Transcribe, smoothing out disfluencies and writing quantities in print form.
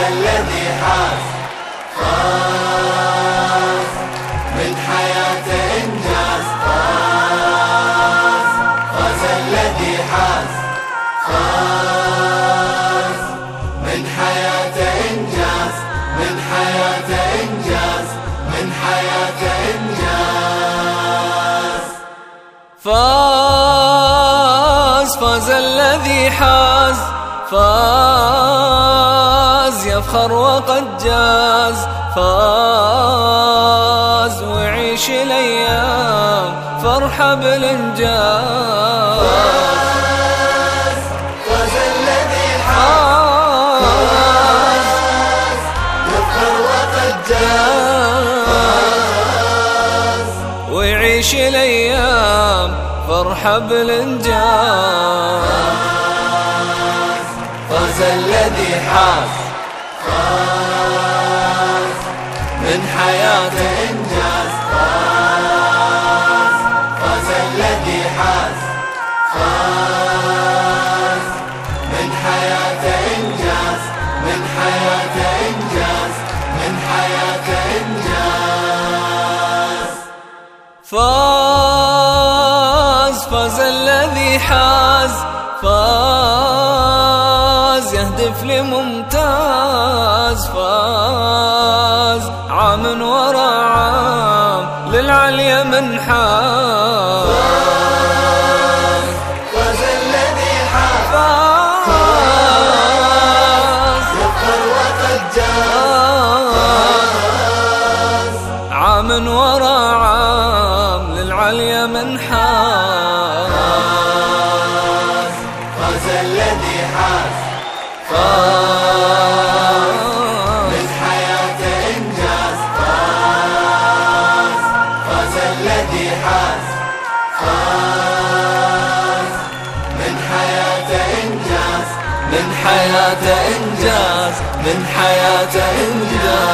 الذي حاز، فاز من حياته إنجاز، فاز الذي حاز، فاز من حياته إنجاز، من حياته إنجاز، من حياته إنجاز. فاز الذي حاز، فاز يفخر وقد جاز، فاز ويعيش الأيام فرحة بالإنجاز. فاز الذي حاز، يفخر وقد جاز، ويعيش الأيام فرحة بالإنجاز. فاز الذي حاز، فاز من حياته إنجاز، فاز، فاز الذي حاز، فاز من حياته إنجاز، من حياته إنجاز، من حياته إنجاز. فاز الذي حاز، فاز يهدف لممتاز، فاز عام ورا عام للعليا منحاز. فاز الذي حاز، فاز يفخر وقد جاز، عام ورا عام للعليا منحاز. فاز الذي حاز، فاز من حياته إنجاز، فاز، فاز الذي حاز، فاز من حياته إنجاز، من حياته إنجاز، من حياته إنجاز.